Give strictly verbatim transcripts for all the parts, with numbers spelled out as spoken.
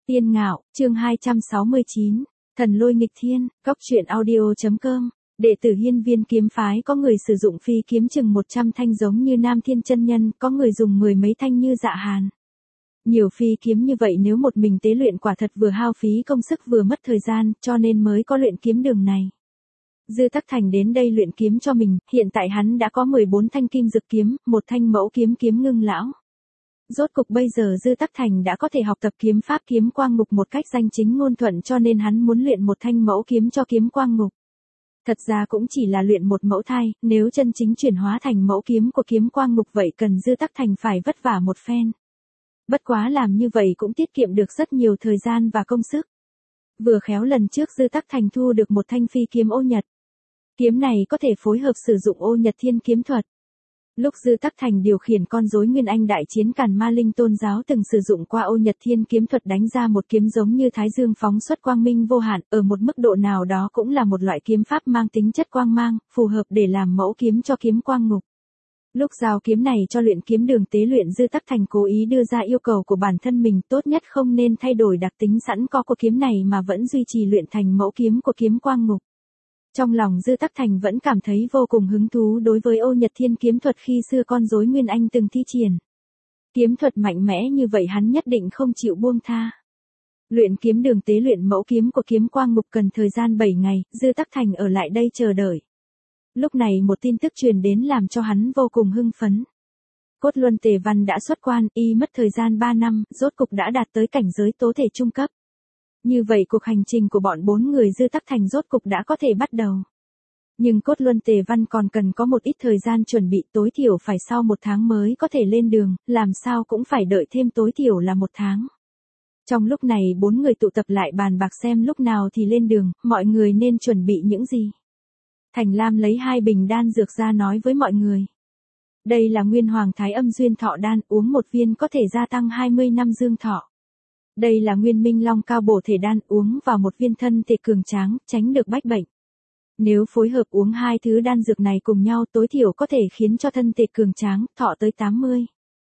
Tiên Ngạo, chương hai trăm sáu mươi chín, Thần Lôi Nghịch Thiên, Cóc truyện audio.com. Đệ tử Hiên Viên kiếm phái có người sử dụng phi kiếm chừng một trăm thanh giống như Nam Thiên chân nhân, có người dùng mười mấy thanh như Dạ Hàn. Nhiều phi kiếm như vậy nếu một mình tế luyện quả thật vừa hao phí công sức vừa mất thời gian, cho nên mới có luyện kiếm đường này. Dư Tắc Thành đến đây luyện kiếm cho mình, hiện tại hắn đã có mười bốn thanh kim dực kiếm, một thanh mẫu kiếm kiếm ngưng lão. Rốt cục bây giờ Dư Tắc Thành đã có thể học tập kiếm pháp kiếm quang ngục một cách danh chính ngôn thuận, cho nên hắn muốn luyện một thanh mẫu kiếm cho kiếm quang ngục. Thật ra cũng chỉ là luyện một mẫu thai, nếu chân chính chuyển hóa thành mẫu kiếm của kiếm quang ngục vậy cần Dư Tắc Thành phải vất vả một phen. Bất quá làm như vậy cũng tiết kiệm được rất nhiều thời gian và công sức. Vừa khéo lần trước Dư Tắc Thành thu được một thanh phi kiếm ô nhật. Kiếm này có thể phối hợp sử dụng ô nhật thiên kiếm thuật. Lúc Dư Tắc Thành điều khiển con rối Nguyên Anh đại chiến Càn Ma Linh tôn giáo từng sử dụng qua ô nhật thiên kiếm thuật đánh ra một kiếm giống như Thái Dương phóng xuất quang minh vô hạn, ở một mức độ nào đó cũng là một loại kiếm pháp mang tính chất quang mang, phù hợp để làm mẫu kiếm cho kiếm quang ngục. Lúc giao kiếm này cho luyện kiếm đường tế luyện, Dư Tắc Thành cố ý đưa ra yêu cầu của bản thân mình, tốt nhất không nên thay đổi đặc tính sẵn có của kiếm này mà vẫn duy trì luyện thành mẫu kiếm của kiếm quang ngục. Trong lòng Dư Tắc Thành vẫn cảm thấy vô cùng hứng thú đối với ô nhật thiên kiếm thuật khi xưa con rối Nguyên Anh từng thi triển. Kiếm thuật mạnh mẽ như vậy hắn nhất định không chịu buông tha. Luyện kiếm đường tế luyện mẫu kiếm của kiếm quang ngục cần thời gian bảy ngày, Dư Tắc Thành ở lại đây chờ đợi. Lúc này một tin tức truyền đến làm cho hắn vô cùng hưng phấn. Cốt Luân Tề Văn đã xuất quan, y mất thời gian ba năm, rốt cục đã đạt tới cảnh giới tố thể trung cấp. Như vậy cuộc hành trình của bọn bốn người Dư Tắc Thành rốt cục đã có thể bắt đầu. Nhưng Cốt Luân Tề Văn còn cần có một ít thời gian chuẩn bị, tối thiểu phải sau một tháng mới có thể lên đường, làm sao cũng phải đợi thêm tối thiểu là một tháng. Trong lúc này bốn người tụ tập lại bàn bạc xem lúc nào thì lên đường, mọi người nên chuẩn bị những gì. Thành Lam lấy hai bình đan dược ra nói với mọi người. Đây là Nguyên Hoàng Thái Âm Duyên Thọ đan, uống một viên có thể gia tăng hai mươi năm dương thọ. Đây là Nguyên Minh Long Cao Bổ Thể đan, uống vào một viên thân thể cường tráng, tránh được bách bệnh. Nếu phối hợp uống hai thứ đan dược này cùng nhau tối thiểu có thể khiến cho thân thể cường tráng, thọ tới tám mươi.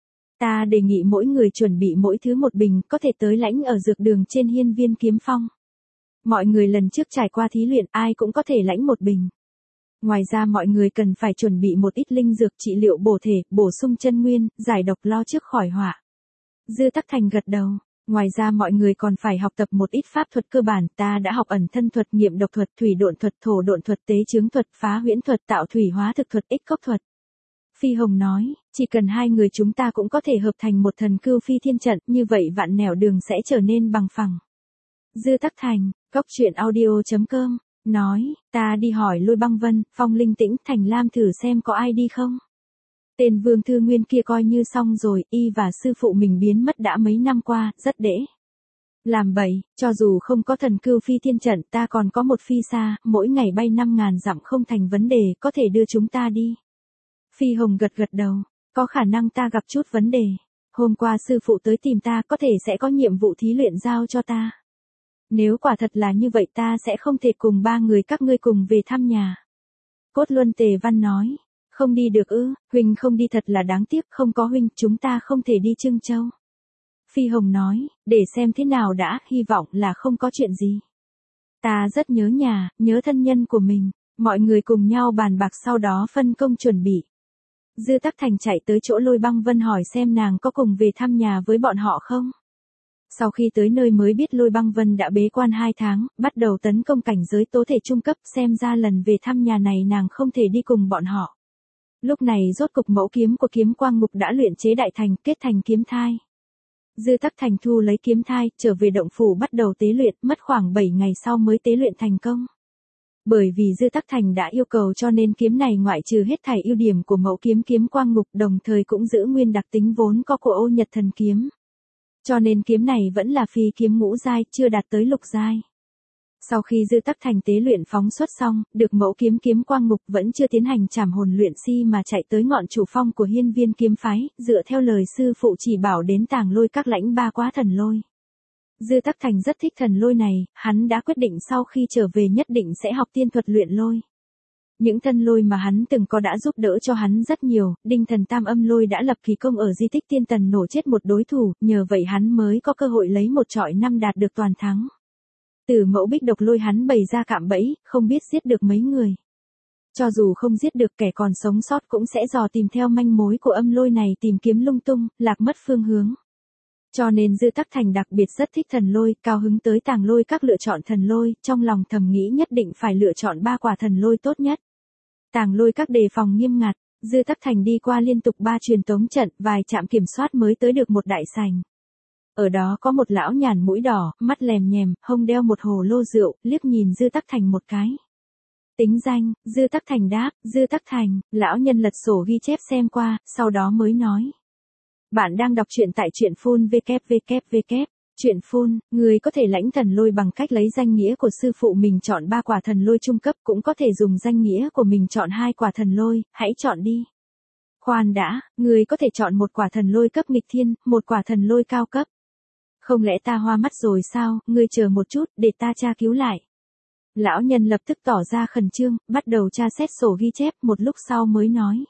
Ta đề nghị mỗi người chuẩn bị mỗi thứ một bình, có thể tới lãnh ở dược đường trên Hiên Viên Kiếm Phong. Mọi người lần trước trải qua thí luyện ai cũng có thể lãnh một bình. Ngoài ra mọi người cần phải chuẩn bị một ít linh dược trị liệu bổ thể, bổ sung chân nguyên, giải độc lo trước khỏi họa. Dư Tắc Thành gật đầu. Ngoài ra mọi người còn phải học tập một ít pháp thuật cơ bản, ta đã học ẩn thân thuật, nghiệm độc thuật, thủy độn thuật, thổ độn thuật, tế chướng thuật, phá huyễn thuật, tạo thủy hóa thực thuật, ích cốc thuật. Phi Hồng nói, chỉ cần hai người chúng ta cũng có thể hợp thành một thần cưu phi thiên trận, như vậy vạn nẻo đường sẽ trở nên bằng phẳng. Dư Tắc Thành, Cóc truyện audio.com, nói, ta đi hỏi Lôi Băng Vân, Phong Linh Tĩnh, Thành Lam thử xem có ai đi không. Tên Vương Thư Nguyên kia coi như xong rồi, y và sư phụ mình biến mất đã mấy năm qua, rất đễ. Làm bậy, cho dù không có thần cưu phi thiên trận ta còn có một phi xa, mỗi ngày bay năm ngàn dặm không thành vấn đề, có thể đưa chúng ta đi. Phi Hồng gật gật đầu, có khả năng ta gặp chút vấn đề. Hôm qua sư phụ tới tìm ta có thể sẽ có nhiệm vụ thí luyện giao cho ta. Nếu quả thật là như vậy ta sẽ không thể cùng ba người các ngươi cùng về thăm nhà. Cốt Luân Tề Văn nói. Không đi được ư, huynh không đi thật là đáng tiếc, không có huynh chúng ta không thể đi Trưng Châu. Phi Hồng nói, để xem thế nào đã, hy vọng là không có chuyện gì. Ta rất nhớ nhà, nhớ thân nhân của mình, mọi người cùng nhau bàn bạc sau đó phân công chuẩn bị. Dư Tắc Thành chạy tới chỗ Lôi Băng Vân hỏi xem nàng có cùng về thăm nhà với bọn họ không. Sau khi tới nơi mới biết Lôi Băng Vân đã bế quan hai tháng, bắt đầu tấn công cảnh giới tố thể trung cấp, xem ra lần về thăm nhà này nàng không thể đi cùng bọn họ. Lúc này rốt cục mẫu kiếm của kiếm quang ngục đã luyện chế đại thành, kết thành kiếm thai. Dư Tắc Thành thu lấy kiếm thai, trở về động phủ bắt đầu tế luyện, mất khoảng bảy ngày sau mới tế luyện thành công. Bởi vì Dư Tắc Thành đã yêu cầu cho nên kiếm này ngoại trừ hết thảy ưu điểm của mẫu kiếm kiếm quang ngục đồng thời cũng giữ nguyên đặc tính vốn có của ô nhật thần kiếm. Cho nên kiếm này vẫn là phi kiếm ngũ giai, chưa đạt tới lục giai. Sau khi Dư Tắc Thành tế luyện phóng xuất xong, được mẫu kiếm kiếm quang ngục vẫn chưa tiến hành trảm hồn luyện si mà chạy tới ngọn chủ phong của Hiên Viên kiếm phái, dựa theo lời sư phụ chỉ bảo đến tàng lôi các lãnh ba quá thần lôi. Dư Tắc Thành rất thích thần lôi này, hắn đã quyết định sau khi trở về nhất định sẽ học tiên thuật luyện lôi. Những thân lôi mà hắn từng có đã giúp đỡ cho hắn rất nhiều, đinh thần tam âm lôi đã lập kỳ công ở di tích tiên tần nổ chết một đối thủ, nhờ vậy hắn mới có cơ hội lấy một trọi năm đạt được toàn thắng. Từ mẫu bích độc lôi hắn bày ra cạm bẫy, không biết giết được mấy người. Cho dù không giết được kẻ còn sống sót cũng sẽ dò tìm theo manh mối của âm lôi này tìm kiếm lung tung, lạc mất phương hướng. Cho nên Dư Tắc Thành đặc biệt rất thích thần lôi, cao hứng tới tàng lôi các lựa chọn thần lôi, trong lòng thầm nghĩ nhất định phải lựa chọn ba quả thần lôi tốt nhất. Tàng lôi các đề phòng nghiêm ngặt, Dư Tắc Thành đi qua liên tục ba truyền tống trận, vài trạm kiểm soát mới tới được một đại sảnh. Ở đó có một lão nhàn mũi đỏ, mắt lèm nhèm, hông đeo một hồ lô rượu, liếc nhìn Dư Tắc Thành một cái. Tính danh, Dư Tắc Thành đáp, Dư Tắc Thành, lão nhân lật sổ ghi chép xem qua, sau đó mới nói. Bạn đang đọc truyện tại truyện phun vê vê vê vê. Truyện phun, người có thể lãnh thần lôi bằng cách lấy danh nghĩa của sư phụ mình chọn ba quả thần lôi trung cấp, cũng có thể dùng danh nghĩa của mình chọn hai quả thần lôi, hãy chọn đi. Khoan đã, người có thể chọn một quả thần lôi cấp nghịch thiên, một quả thần lôi cao cấp. Không lẽ ta hoa mắt rồi sao, ngươi chờ một chút, để ta tra cứu lại. Lão nhân lập tức tỏ ra khẩn trương, bắt đầu tra xét sổ ghi chép, một lúc sau mới nói.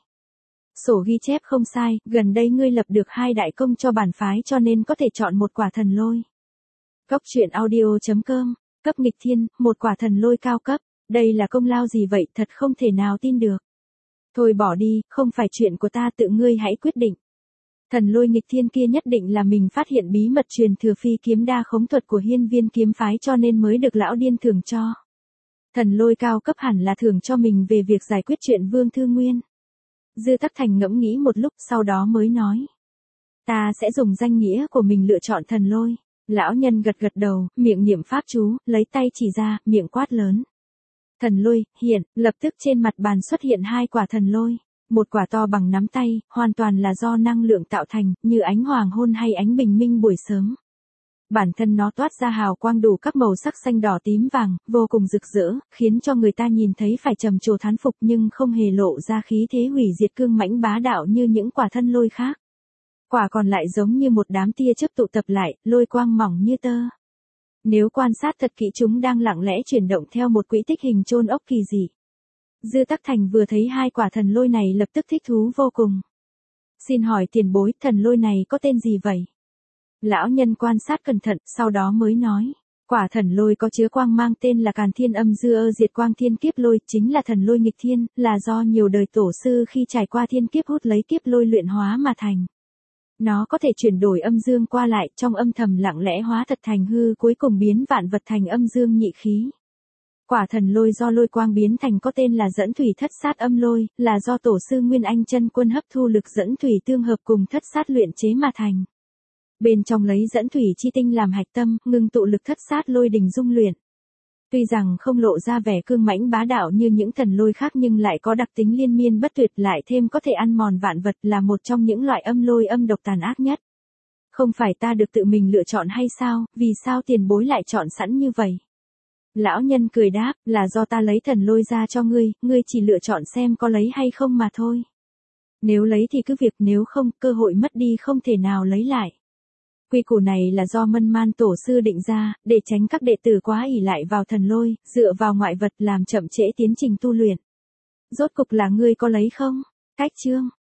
Sổ ghi chép không sai, gần đây ngươi lập được hai đại công cho bản phái cho nên có thể chọn một quả thần lôi. Cốc truyện audio chấm com, cấp nghịch thiên, một quả thần lôi cao cấp, đây là công lao gì vậy, thật không thể nào tin được. Thôi bỏ đi, không phải chuyện của ta, tự ngươi hãy quyết định. Thần lôi nghịch thiên kia nhất định là mình phát hiện bí mật truyền thừa phi kiếm đa khống thuật của hiên viên kiếm phái cho nên mới được lão điên thưởng cho. Thần lôi cao cấp hẳn là thưởng cho mình về việc giải quyết chuyện Vương Thư Nguyên. Dư Tắc Thành ngẫm nghĩ một lúc sau đó mới nói. Ta sẽ dùng danh nghĩa của mình lựa chọn thần lôi. Lão nhân gật gật đầu, miệng niệm pháp chú, lấy tay chỉ ra, miệng quát lớn. Thần lôi, hiện, lập tức trên mặt bàn xuất hiện hai quả thần lôi. Một quả to bằng nắm tay, hoàn toàn là do năng lượng tạo thành, như ánh hoàng hôn hay ánh bình minh buổi sớm. Bản thân nó toát ra hào quang đủ các màu sắc xanh đỏ tím vàng, vô cùng rực rỡ, khiến cho người ta nhìn thấy phải trầm trồ thán phục nhưng không hề lộ ra khí thế hủy diệt cương mãnh bá đạo như những quả thân lôi khác. Quả còn lại giống như một đám tia chớp tụ tập lại, lôi quang mỏng như tơ. Nếu quan sát thật kỹ chúng đang lặng lẽ chuyển động theo một quỹ tích hình chôn ốc kỳ dị. Dư Tắc Thành vừa thấy hai quả thần lôi này lập tức thích thú vô cùng. Xin hỏi tiền bối, thần lôi này có tên gì vậy? Lão nhân quan sát cẩn thận, sau đó mới nói. Quả thần lôi có chứa quang mang tên là Càn Thiên Âm Dư Ơ Diệt Quang Thiên Kiếp Lôi, chính là thần lôi nghịch thiên, là do nhiều đời tổ sư khi trải qua thiên kiếp hút lấy kiếp lôi luyện hóa mà thành. Nó có thể chuyển đổi âm dương qua lại, trong âm thầm lặng lẽ hóa thật thành hư, cuối cùng biến vạn vật thành âm dương nhị khí. Quả thần lôi do lôi quang biến thành có tên là Dẫn Thủy Thất Sát Âm Lôi, là do tổ sư Nguyên Anh Chân Quân hấp thu lực dẫn thủy tương hợp cùng thất sát luyện chế mà thành. Bên trong lấy dẫn thủy chi tinh làm hạch tâm, ngưng tụ lực thất sát lôi đình dung luyện. Tuy rằng không lộ ra vẻ cương mãnh bá đạo như những thần lôi khác nhưng lại có đặc tính liên miên bất tuyệt, lại thêm có thể ăn mòn vạn vật, là một trong những loại âm lôi âm độc tàn ác nhất. Không phải ta được tự mình lựa chọn hay sao, vì sao tiền bối lại chọn sẵn như vậy? Lão nhân cười đáp, là do ta lấy thần lôi ra cho ngươi, ngươi chỉ lựa chọn xem có lấy hay không mà thôi. Nếu lấy thì cứ việc, nếu không, cơ hội mất đi không thể nào lấy lại. Quy củ này là do Mân Man tổ sư định ra, để tránh các đệ tử quá ỷ lại vào thần lôi, dựa vào ngoại vật làm chậm trễ tiến trình tu luyện. Rốt cục là ngươi có lấy không? Cách chương